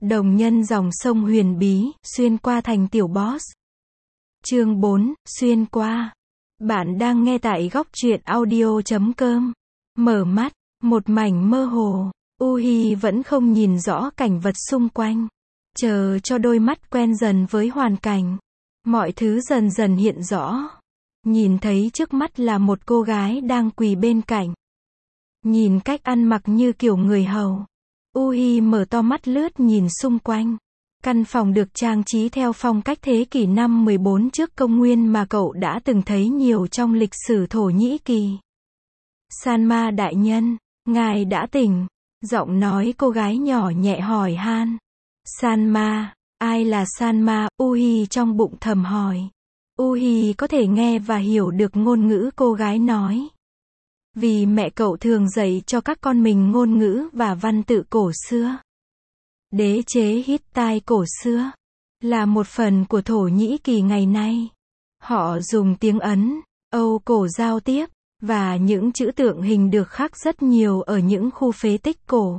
Đồng nhân dòng sông huyền bí, xuyên qua thành tiểu boss. Chương 4, xuyên qua. Bạn đang nghe tại góc truyện audio.com. Mở mắt, một mảnh mơ hồ, U-hi vẫn không nhìn rõ cảnh vật xung quanh. Chờ cho đôi mắt quen dần với hoàn cảnh. Mọi thứ dần dần hiện rõ. Nhìn thấy trước mắt là một cô gái đang quỳ bên cạnh. Nhìn cách ăn mặc như kiểu người hầu. U-hi mở to mắt lướt nhìn xung quanh. Căn phòng được trang trí theo phong cách thế kỷ năm 14 trước công nguyên mà cậu đã từng thấy nhiều trong lịch sử Thổ Nhĩ Kỳ. Sanma đại nhân, ngài đã tỉnh. Giọng nói cô gái nhỏ nhẹ hỏi han. Sanma, ai là Sanma? U-hi trong bụng thầm hỏi. U-hi có thể nghe và hiểu được ngôn ngữ cô gái nói. Vì mẹ cậu thường dạy cho các con mình ngôn ngữ và văn tự cổ xưa. Đế chế Hittite cổ xưa là một phần của Thổ Nhĩ Kỳ ngày nay. Họ dùng tiếng Ấn, Âu cổ giao tiếp, và những chữ tượng hình được khắc rất nhiều ở những khu phế tích cổ.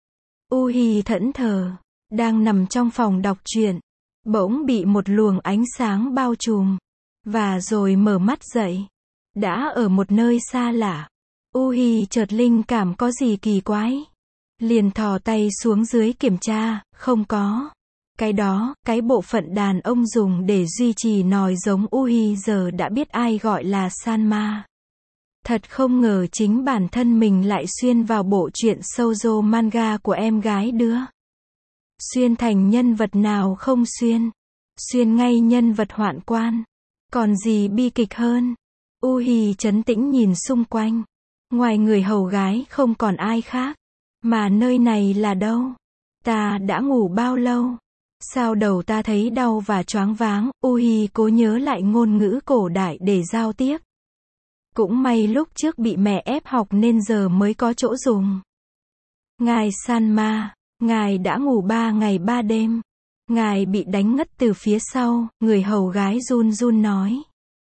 U-hi thẫn thờ, đang nằm trong phòng đọc truyện, bỗng bị một luồng ánh sáng bao trùm, và rồi mở mắt dậy. Đã ở một nơi xa lạ. U-hi chợt linh cảm có gì kỳ quái. Liền thò tay xuống dưới kiểm tra, không có. Cái đó, cái bộ phận đàn ông dùng để duy trì nòi giống U-hi giờ đã biết ai gọi là Sanma. Thật không ngờ chính bản thân mình lại xuyên vào bộ truyện shoujo manga của em gái đứa. Xuyên thành nhân vật nào không xuyên. Xuyên ngay nhân vật hoạn quan. Còn gì bi kịch hơn. U-hi trấn tĩnh nhìn xung quanh. Ngoài người hầu gái không còn ai khác. Mà nơi này là đâu? Ta đã ngủ bao lâu? Sao đầu ta thấy đau và choáng váng? U-hi cố nhớ lại ngôn ngữ cổ đại để giao tiếp. Cũng may lúc trước bị mẹ ép học nên giờ mới có chỗ dùng. Ngài Sanma, ngài đã ngủ 3 ngày 3 đêm. Ngài bị đánh ngất từ phía sau, người hầu gái run run nói.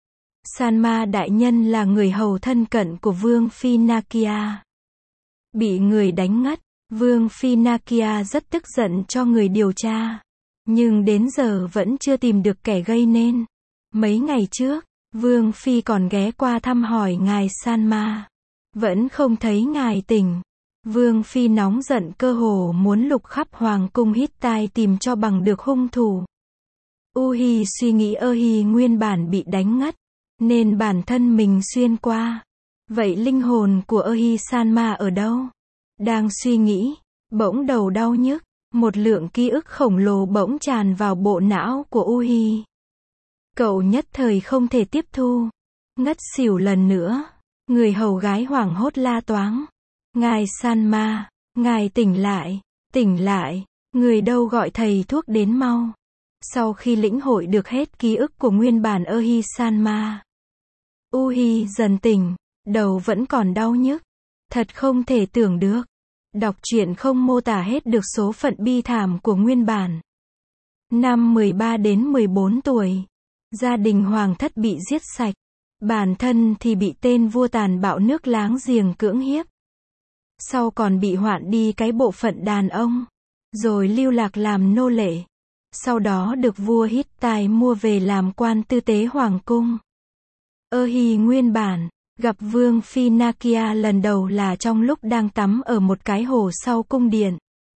Sanma đại nhân là người hầu thân cận của Vương Phi Nakia. Bị người đánh ngất, Vương Phi Nakia rất tức giận cho người điều tra. Nhưng đến giờ vẫn chưa tìm được kẻ gây nên. Mấy ngày trước, Vương Phi còn ghé qua thăm hỏi ngài Sanma. Vẫn không thấy ngài tỉnh. Vương Phi nóng giận cơ hồ muốn lục khắp hoàng cung Hittite tìm cho bằng được hung thủ. U-hi suy nghĩ U-hi nguyên bản bị đánh ngất, nên bản thân mình xuyên qua. Vậy linh hồn của U-hi Sanma ở đâu? Đang suy nghĩ, bỗng đầu đau nhức, một lượng ký ức khổng lồ bỗng tràn vào bộ não của U-hi. Cậu nhất thời không thể tiếp thu. Ngất xỉu lần nữa. Người hầu gái hoảng hốt la toáng. Ngài Sanma, ngài tỉnh lại, người đâu gọi thầy thuốc đến mau. Sau khi lĩnh hội được hết ký ức của nguyên bản U-hi Sanma, U-hi dần tỉnh, đầu vẫn còn đau nhức. Thật không thể tưởng được. Đọc truyện không mô tả hết được số phận bi thảm của nguyên bản. Năm 13 đến 14 tuổi, gia đình hoàng thất bị giết sạch. Bản thân thì bị tên vua tàn bạo nước láng giềng cưỡng hiếp. Sau còn bị hoạn đi cái bộ phận đàn ông. Rồi lưu lạc làm nô lệ. Sau đó được vua Hittite mua về làm quan tư tế hoàng cung. U-hi nguyên bản gặp Vương Phi Nakia lần đầu là trong lúc đang tắm ở một cái hồ sau cung điện.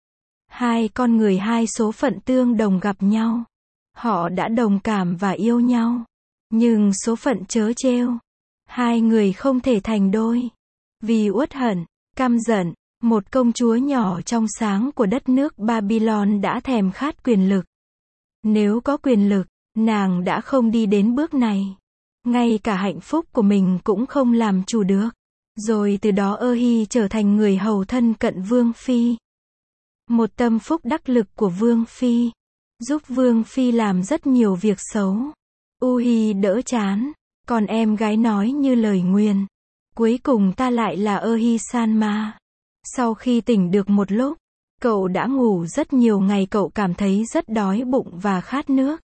Hai con người hai số phận tương đồng gặp nhau. Họ đã đồng cảm và yêu nhau. Nhưng số phận trớ trêu. Hai người không thể thành đôi. Vì uất hận, căm giận, một công chúa nhỏ trong sáng của đất nước Babylon đã thèm khát quyền lực. Nếu có quyền lực, nàng đã không đi đến bước này. Ngay cả hạnh phúc của mình cũng không làm chủ được. Rồi từ đó U-hi trở thành người hầu thân cận Vương Phi. Một tâm phúc đắc lực của Vương Phi. Giúp Vương Phi làm rất nhiều việc xấu. U-hi đỡ chán. Còn em gái nói như lời nguyền. Cuối cùng ta lại là U-hi Sanma. Sau khi tỉnh được một lúc, cậu đã ngủ rất nhiều ngày, cậu cảm thấy rất đói bụng và khát nước.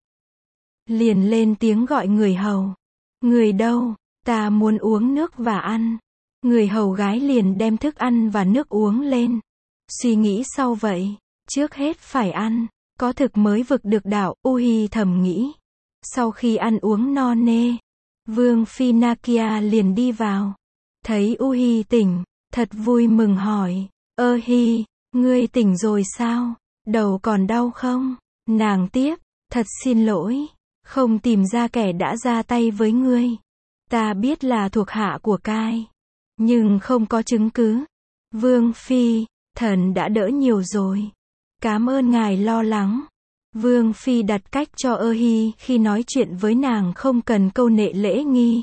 Liền lên tiếng gọi người hầu. Người đâu? Ta muốn uống nước và ăn. Người hầu gái liền đem thức ăn và nước uống lên. Suy nghĩ sau vậy, Trước hết phải ăn, có thực mới vực được đạo, Uhi thầm nghĩ. Sau khi ăn uống no nê, Vương Phi Nakia liền đi vào. Thấy Uhi tỉnh, thật vui mừng hỏi, ơ hi, ngươi tỉnh rồi sao? Đầu còn đau không? Nàng tiếp, thật xin lỗi, không tìm ra kẻ đã ra tay với ngươi. Ta biết là thuộc hạ của cai, nhưng không có chứng cứ. Vương Phi, thần đã đỡ nhiều rồi. Cảm ơn ngài lo lắng. Vương Phi đặt cách cho ơ hi khi nói chuyện với nàng không cần câu nệ lễ nghi.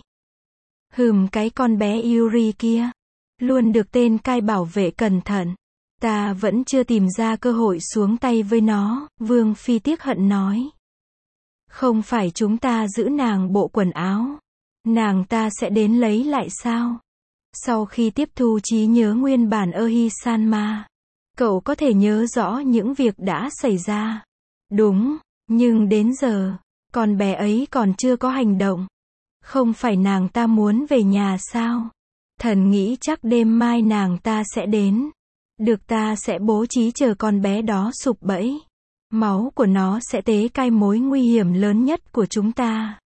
Cái con bé Yuri kia, luôn được tên cai bảo vệ cẩn thận. Ta vẫn chưa tìm ra cơ hội xuống tay với nó, Vương Phi tiếc hận nói. Không phải chúng ta giữ nàng bộ quần áo, nàng ta sẽ đến lấy lại sao? Sau khi tiếp thu trí nhớ nguyên bản Ahi-san-ma, cậu có thể nhớ rõ những việc đã xảy ra. Đúng, nhưng đến giờ, con bé ấy còn chưa có hành động. Không phải nàng ta muốn về nhà sao? Thần nghĩ chắc đêm mai nàng ta sẽ đến. Được, ta sẽ bố trí chờ con bé đó sụp bẫy. Máu của nó sẽ tế cai mối nguy hiểm lớn nhất của chúng ta.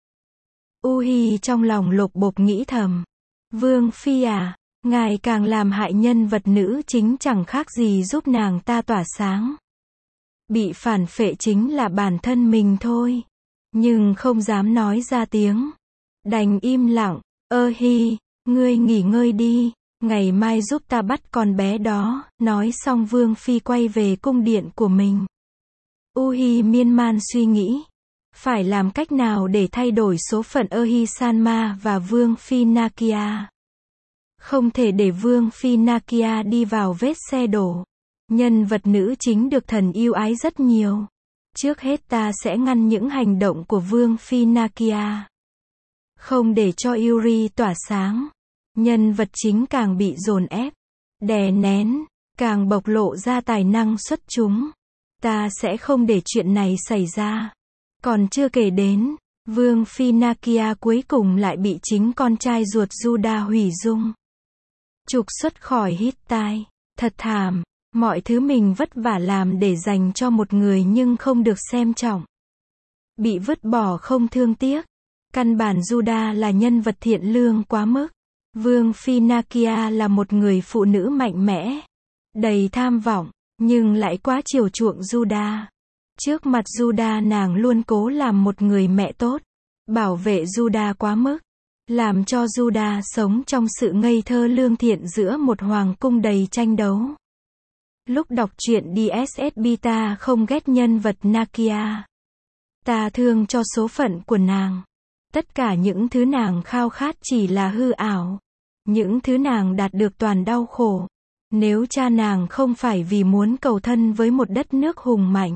Uhi trong lòng lột bột nghĩ thầm. Vương Phi à, ngài càng làm hại nhân vật nữ chính chẳng khác gì giúp nàng ta tỏa sáng. Bị phản phệ chính là bản thân mình thôi. Nhưng không dám nói ra tiếng. Đành im lặng. Ơ hi, ngươi nghỉ ngơi đi. Ngày mai giúp ta bắt con bé đó. Nói xong Vương Phi quay về cung điện của mình. Uhi miên man suy nghĩ. Phải làm cách nào để thay đổi số phận Ahi-san-ma và Vương Phi Nakia. Không thể để Vương Phi Nakia đi vào vết xe đổ. Nhân vật nữ chính được thần yêu ái rất nhiều. Trước hết ta sẽ ngăn những hành động của Vương Phi Nakia. Không để cho Yuri tỏa sáng. Nhân vật chính càng bị dồn ép, đè nén, càng bộc lộ ra tài năng xuất chúng. Ta sẽ không để chuyện này xảy ra. Còn chưa kể đến, Vương Phi Nakia cuối cùng lại bị chính con trai ruột Juda hủy dung. Trục xuất khỏi Hittite. Thật thảm, mọi thứ mình vất vả làm để dành cho một người nhưng không được xem trọng. Bị vứt bỏ không thương tiếc. Căn bản Juda là nhân vật thiện lương quá mức. Vương Phi Nakia là một người phụ nữ mạnh mẽ, đầy tham vọng, nhưng lại quá chiều chuộng Juda. Trước mặt Juda nàng luôn cố làm một người mẹ tốt, bảo vệ Juda quá mức, làm cho Juda sống trong sự ngây thơ lương thiện giữa một hoàng cung đầy tranh đấu. Lúc đọc truyện DSSB ta không ghét nhân vật Nakia. Ta thương cho số phận của nàng. Tất cả những thứ nàng khao khát chỉ là hư ảo. Những thứ nàng đạt được toàn đau khổ. Nếu cha nàng không phải vì muốn cầu thân với một đất nước hùng mạnh,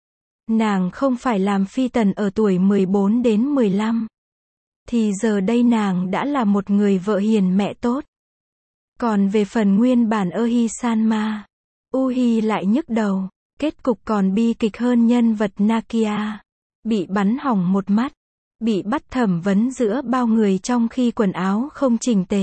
nàng không phải làm phi tần ở tuổi 14 đến 15, thì giờ đây nàng đã là một người vợ hiền mẹ tốt. Còn về phần nguyên bản Ahi-san-ma, Uhi lại nhức đầu. Kết cục còn bi kịch hơn nhân vật Nakia. Bị bắn hỏng một mắt. Bị bắt thẩm vấn giữa bao người trong khi quần áo không chỉnh tề,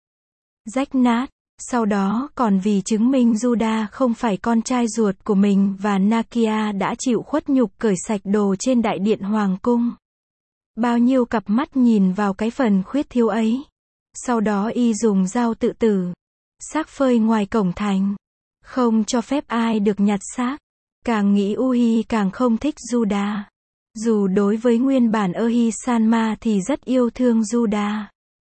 rách nát. Sau đó còn vì chứng minh Juda không phải con trai ruột của mình và Nakia đã chịu khuất nhục cởi sạch đồ trên đại điện hoàng cung. Bao nhiêu cặp mắt nhìn vào cái phần khuyết thiếu ấy. Sau đó y dùng dao tự tử. Xác phơi ngoài cổng thành. Không cho phép ai được nhặt xác. Càng nghĩ Uhi càng không thích Juda. Dù đối với nguyên bản Ahi-san-ma thì rất yêu thương Juda.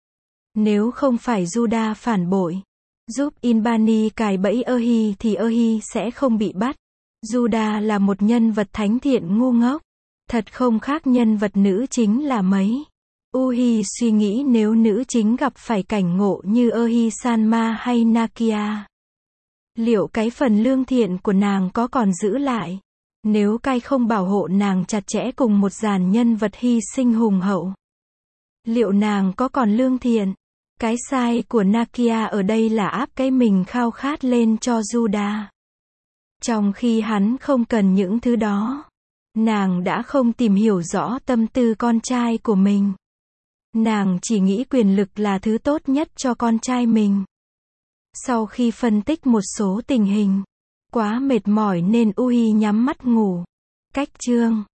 Nếu không phải Juda phản bội, giúp Inbani cài bẫy Ahi thì Ahi sẽ không bị bắt. Juda là một nhân vật thánh thiện ngu ngốc. Thật không khác nhân vật nữ chính là mấy. Uhi suy nghĩ nếu nữ chính gặp phải cảnh ngộ như Ahi-san-ma hay Nakia, liệu cái phần lương thiện của nàng có còn giữ lại? Nếu cai không bảo hộ nàng chặt chẽ cùng một dàn nhân vật hy sinh hùng hậu, liệu nàng có còn lương thiện? Cái sai của Nakia ở đây là áp cái mình khao khát lên cho Juda. Trong khi hắn không cần những thứ đó, nàng đã không tìm hiểu rõ tâm tư con trai của mình. Nàng chỉ nghĩ quyền lực là thứ tốt nhất cho con trai mình. Sau khi phân tích một số tình hình, Quá mệt mỏi nên Uhi nhắm mắt ngủ. Cách chương